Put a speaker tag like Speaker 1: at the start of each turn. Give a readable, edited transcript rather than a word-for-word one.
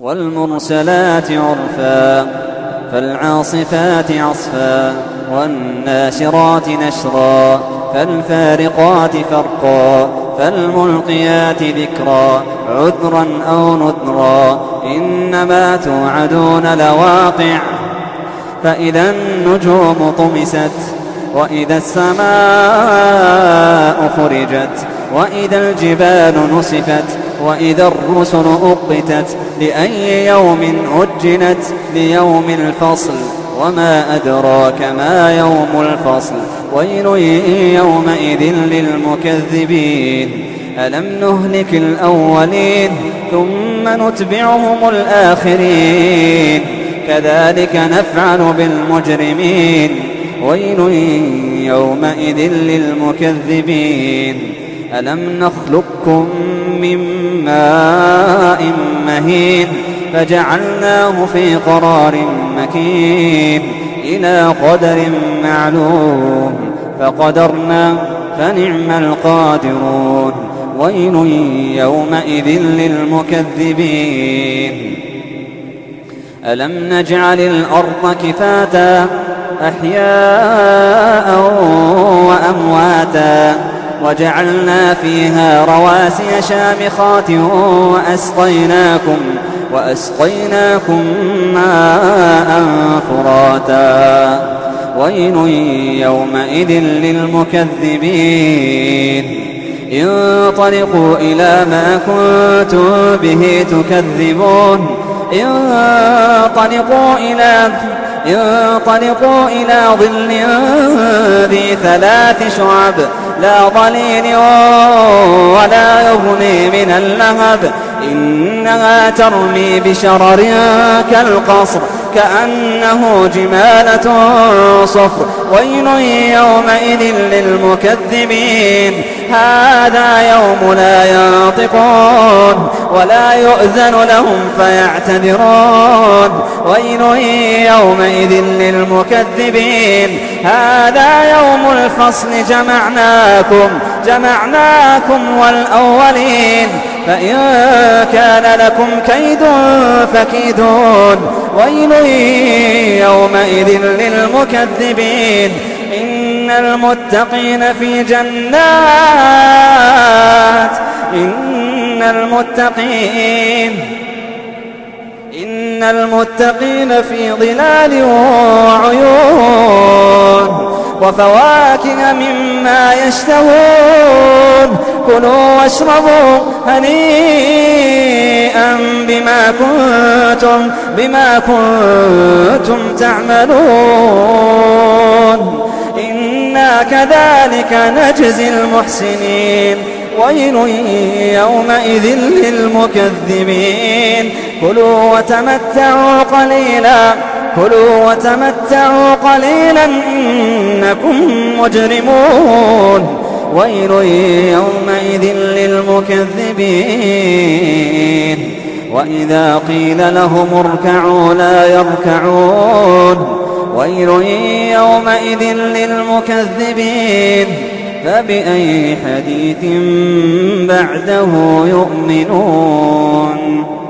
Speaker 1: والمرسلات عرفا فالعاصفات عصفا والناشرات نشرا فالفارقات فرقا فالملقيات ذكرا عذرا أو نذرا إنما توعدون لواقع فإذا النجوم طمست وإذا السماء فرجت وإذا الجبال نسفت وإذا الرسل أقتت لأي يوم أجلت ليوم الفصل وما أدراك ما يوم الفصل ويل يومئذ للمكذبين ألم نهلك الأولين ثم نتبعهم الآخرين كذلك نفعل بالمجرمين ويل يومئذ للمكذبين ألم نخلقكم من ماء مهين فجعلناه في قرار مكين إلى قدر معلوم فقدرنا فنعم القادرون ويل يومئذ للمكذبين ألم نجعل الأرض كفاتا أحياء وأمواتا وجعلنا فيها رواسي شامخات وأسقيناكم ماء فراتا ويل يومئذ للمكذبين انطلقوا إلى ما كنتم به تكذبون انطلقوا إلى ظل ذي 3 شعب لا ظليل ولا يغني من اللهب إنها ترمي بشرر كالقصر كأنه جمالة صفر ويل يومئذ للمكذبين هذا يوم لا ينطقون ولا يؤذن لهم فيعتذرون ويل يومئذ للمكذبين هذا يوم الفصل جمعناكم والأولين فإن كان لكم كيد فكيدون ويل يومئذ للمكذبين إن المتقين في ظلال وعيون وفواكه مما يشتهون كلوا واشربوا هنيئا بما كنتم تعملون إنا كذلك نجزي المحسنين ويل يومئذ للمكذبين كلوا وتمتعوا قليلا إنكم مجرمون ويل يومئذ للمكذبين وإذا قيل لهم اركعوا لا يركعون ويل يومئذ للمكذبين فبأي حديث بعده يؤمنون